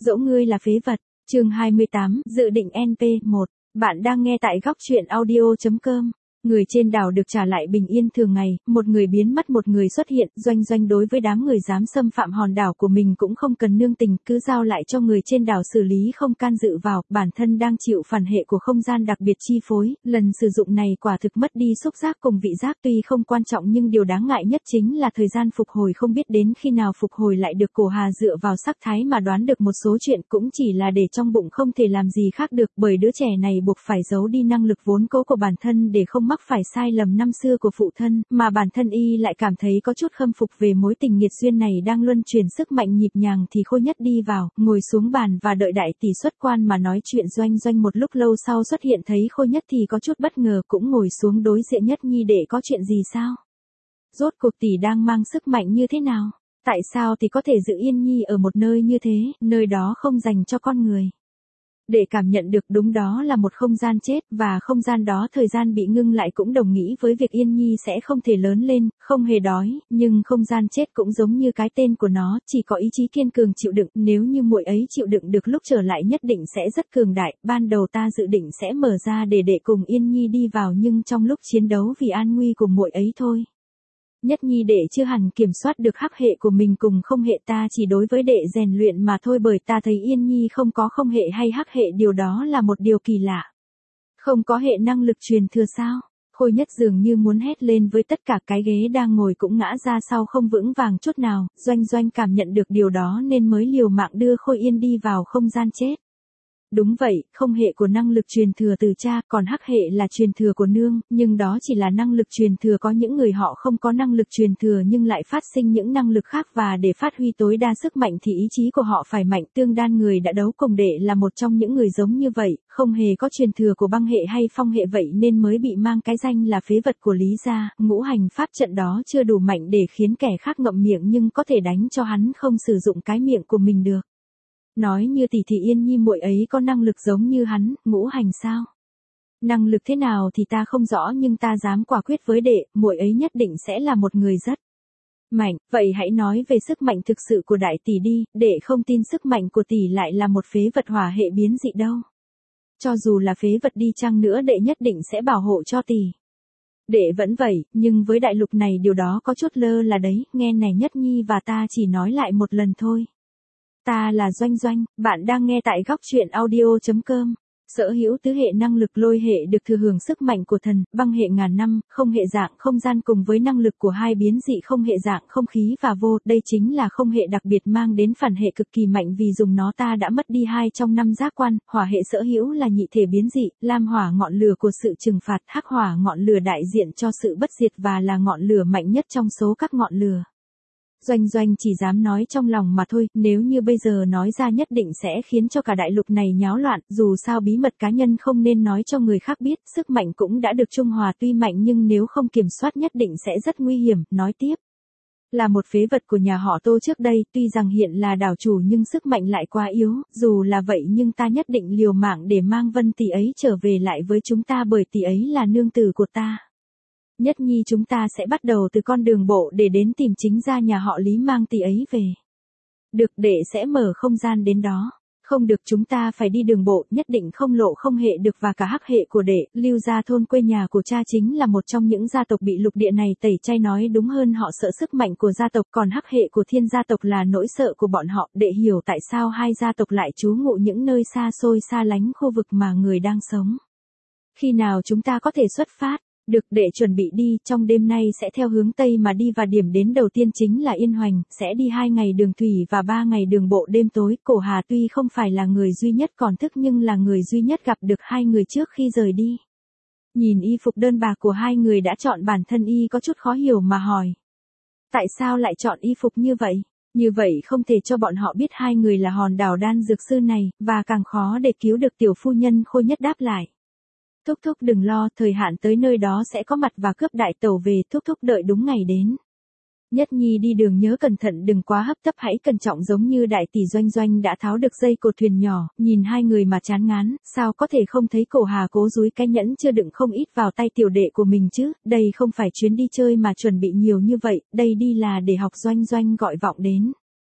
Dẫu ngươi là phế vật. Chương 28, dự định NP1. Bạn đang nghe tại góc truyện audio.com. Người trên đảo được trả lại bình yên thường ngày, một người biến mất một người xuất hiện, Doanh Doanh đối với đám người dám xâm phạm hòn đảo của mình cũng không cần nương tình, cứ giao lại cho người trên đảo xử lý không can dự vào, bản thân đang chịu phản hệ của không gian đặc biệt chi phối, lần sử dụng này quả thực mất đi xúc giác cùng vị giác tuy không quan trọng nhưng điều đáng ngại nhất chính là thời gian phục hồi không biết đến khi nào phục hồi lại được. Cổ Hà dựa vào sắc thái mà đoán được một số chuyện cũng chỉ là để trong bụng không thể làm gì khác được bởi đứa trẻ này buộc phải giấu đi năng lực vốn cố của bản thân để không mắc phải sai lầm năm xưa của phụ thân, mà bản thân y lại cảm thấy có chút khâm phục về mối tình nghiệt duyên này đang luân chuyển sức mạnh nhịp nhàng thì Khôi Nhất đi vào, ngồi xuống bàn và đợi đại tỷ xuất quan mà nói chuyện. Doanh Doanh một lúc lâu sau xuất hiện thấy Khôi Nhất thì có chút bất ngờ cũng ngồi xuống đối diện Nhất Nhi để có chuyện gì sao? Rốt cuộc tỷ đang mang sức mạnh như thế nào? Tại sao tỷ có thể giữ Yên Nhi ở một nơi như thế, nơi đó không dành cho con người? Để cảm nhận được đúng đó là một không gian chết và không gian đó thời gian bị ngưng lại cũng đồng nghĩa với việc Yên Nhi sẽ không thể lớn lên, không hề đói, nhưng không gian chết cũng giống như cái tên của nó, chỉ có ý chí kiên cường chịu đựng, nếu như muội ấy chịu đựng được lúc trở lại nhất định sẽ rất cường đại. Ban đầu ta dự định sẽ mở ra để cùng Yên Nhi đi vào nhưng trong lúc chiến đấu vì an nguy của muội ấy thôi. Nhất Nhi đệ chưa hẳn kiểm soát được hắc hệ của mình cùng không hệ, ta chỉ đối với đệ rèn luyện mà thôi bởi ta thấy Yên Nhi không có không hệ hay hắc hệ, điều đó là một điều kỳ lạ. Không có hệ năng lực truyền thừa sao? Khôi Nhất dường như muốn hét lên với tất cả, cái ghế đang ngồi cũng ngã ra sau không vững vàng chút nào. Doanh Doanh cảm nhận được điều đó nên mới liều mạng đưa Khôi Yên đi vào không gian chết. Đúng vậy, không hệ của năng lực truyền thừa từ cha, còn hắc hệ là truyền thừa của nương, nhưng đó chỉ là năng lực truyền thừa, có những người họ không có năng lực truyền thừa nhưng lại phát sinh những năng lực khác và để phát huy tối đa sức mạnh thì ý chí của họ phải mạnh. Tương Đan người đã đấu cùng đệ là một trong những người giống như vậy, không hề có truyền thừa của băng hệ hay phong hệ vậy nên mới bị mang cái danh là phế vật của Lý gia. Ngũ hành pháp trận đó chưa đủ mạnh để khiến kẻ khác ngậm miệng nhưng có thể đánh cho hắn không sử dụng cái miệng của mình được. Nói như tỷ thì Yên Nhi muội ấy có năng lực giống như hắn, ngũ hành sao? Năng lực thế nào thì ta không rõ nhưng ta dám quả quyết với đệ, muội ấy nhất định sẽ là một người rất mạnh. Vậy hãy nói về sức mạnh thực sự của đại tỷ đi, đệ không tin sức mạnh của tỷ lại là một phế vật hỏa hệ biến dị đâu. Cho dù là phế vật đi chăng nữa đệ nhất định sẽ bảo hộ cho tỷ. Đệ vẫn vậy, nhưng với đại lục này điều đó có chút lơ là đấy, nghe này Nhất Nhi và ta chỉ nói lại một lần thôi. Ta là Doanh Doanh, bạn đang nghe tại góc truyện audio.com. Sở hữu tứ hệ năng lực lôi hệ được thừa hưởng sức mạnh của thần, băng hệ ngàn năm, không hệ dạng không gian cùng với năng lực của hai biến dị không hệ dạng không khí và vô, đây chính là không hệ đặc biệt mang đến phản hệ cực kỳ mạnh vì dùng nó ta đã mất đi 2 trong 5 giác quan. Hỏa hệ sở hữu là nhị thể biến dị, lam hỏa ngọn lửa của sự trừng phạt, hắc hỏa ngọn lửa đại diện cho sự bất diệt và là ngọn lửa mạnh nhất trong số các ngọn lửa. Doanh Doanh chỉ dám nói trong lòng mà thôi, nếu như bây giờ nói ra nhất định sẽ khiến cho cả đại lục này nháo loạn, dù sao bí mật cá nhân không nên nói cho người khác biết, sức mạnh cũng đã được trung hòa tuy mạnh nhưng nếu không kiểm soát nhất định sẽ rất nguy hiểm. Nói tiếp, là một phế vật của nhà họ Tô trước đây, tuy rằng hiện là đảo chủ nhưng sức mạnh lại quá yếu, dù là vậy nhưng ta nhất định liều mạng để mang Vân tỷ ấy trở về lại với chúng ta bởi tỷ ấy là nương tử của ta. Nhất Nhi chúng ta sẽ bắt đầu từ con đường bộ để đến tìm chính gia nhà họ Lý mang tỷ ấy về. Được, đệ sẽ mở không gian đến đó. Không được, chúng ta phải đi đường bộ, nhất định không lộ không hệ được và cả hắc hệ của đệ. Lưu gia thôn quê nhà của cha chính là một trong những gia tộc bị lục địa này tẩy chay, nói đúng hơn họ sợ sức mạnh của gia tộc, còn hắc hệ của Thiên gia tộc là nỗi sợ của bọn họ. Đệ hiểu tại sao hai gia tộc lại trú ngụ những nơi xa xôi xa lánh khu vực mà người đang sống. Khi nào chúng ta có thể xuất phát? Được, để chuẩn bị đi, trong đêm nay sẽ theo hướng Tây mà đi và điểm đến đầu tiên chính là Yên Hoành, sẽ đi 2 ngày đường thủy và 3 ngày đường bộ đêm tối. Cổ Hà tuy không phải là người duy nhất còn thức nhưng là người duy nhất gặp được hai người trước khi rời đi. Nhìn y phục đơn bạc của hai người đã chọn, bản thân y có chút khó hiểu mà hỏi. Tại sao lại chọn y phục như vậy? Như vậy không thể cho bọn họ biết hai người là hòn đảo đan dược sư này, và càng khó để cứu được tiểu phu nhân. Khôi Nhất đáp lại. Thúc thúc đừng lo, thời hạn tới nơi đó sẽ có mặt và cướp đại tẩu về, thúc thúc đợi đúng ngày đến. Nhất Nhi đi đường nhớ cẩn thận đừng quá hấp tấp, hãy cẩn trọng giống như đại tỷ. Doanh Doanh đã tháo được dây cột thuyền nhỏ, nhìn hai người mà chán ngán, sao có thể không thấy Cổ Hà cố dúi cái nhẫn chưa đựng không ít vào tay tiểu đệ của mình chứ, đây không phải chuyến đi chơi mà chuẩn bị nhiều như vậy, đây đi là để học. Doanh Doanh gọi vọng đến.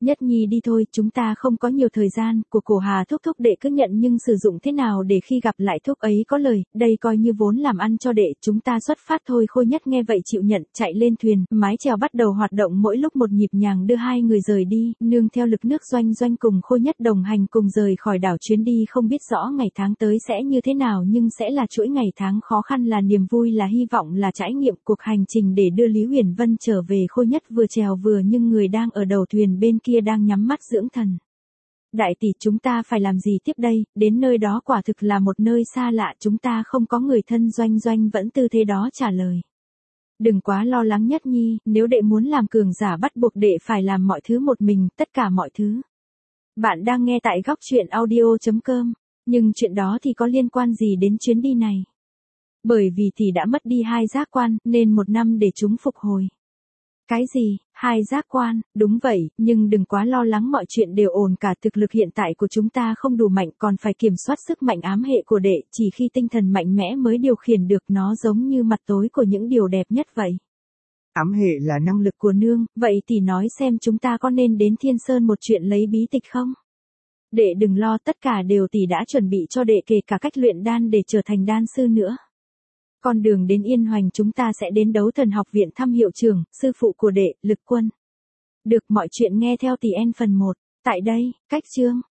Nhất Nhi đi thôi, chúng ta không có nhiều thời gian, của Cổ Hà thúc thúc đệ cứ nhận nhưng sử dụng thế nào để khi gặp lại thúc ấy có lời, đây coi như vốn làm ăn cho đệ, chúng ta xuất phát thôi. Khôi Nhất nghe vậy chịu nhận, chạy lên thuyền, mái chèo bắt đầu hoạt động mỗi lúc một nhịp nhàng đưa hai người rời đi, nương theo lực nước. Doanh Doanh cùng Khôi Nhất đồng hành cùng rời khỏi đảo. Chuyến đi không biết rõ ngày tháng tới sẽ như thế nào nhưng sẽ là chuỗi ngày tháng khó khăn, là niềm vui, là hy vọng, là trải nghiệm cuộc hành trình để đưa Lý Huyền Vân trở về. Khôi Nhất vừa chèo vừa nhưng người đang ở đầu thuyền bên kia đang nhắm mắt dưỡng thần. Đại tỷ, chúng ta phải làm gì tiếp đây, đến nơi đó quả thực là một nơi xa lạ, chúng ta không có người thân. Doanh Doanh vẫn tư thế đó trả lời. Đừng quá lo lắng Nhất Nhi, nếu đệ muốn làm cường giả bắt buộc đệ phải làm mọi thứ một mình, tất cả mọi thứ. Bạn đang nghe tại góc truyện audio.com, nhưng chuyện đó thì có liên quan gì đến chuyến đi này? Bởi vì tỷ đã mất đi hai giác quan, nên 1 năm để chúng phục hồi. Cái gì, hai giác quan, đúng vậy, nhưng đừng quá lo lắng, mọi chuyện đều ổn cả. Thực lực hiện tại của chúng ta không đủ mạnh, còn phải kiểm soát sức mạnh ám hệ của đệ, chỉ khi tinh thần mạnh mẽ mới điều khiển được nó, giống như mặt tối của những điều đẹp nhất vậy. Ám hệ là năng lực của nương, vậy tỷ nói xem chúng ta có nên đến Thiên Sơn một chuyện lấy bí tịch không? Đệ đừng lo, tất cả đều tỷ đã chuẩn bị cho đệ, kể cả cách luyện đan để trở thành đan sư nữa. Con đường đến Yên Hoành chúng ta sẽ đến Đấu Thần học viện thăm hiệu trưởng, sư phụ của đệ, Lực Quân. Được, mọi chuyện nghe theo tỷ en phần 1. Tại đây, cách chương.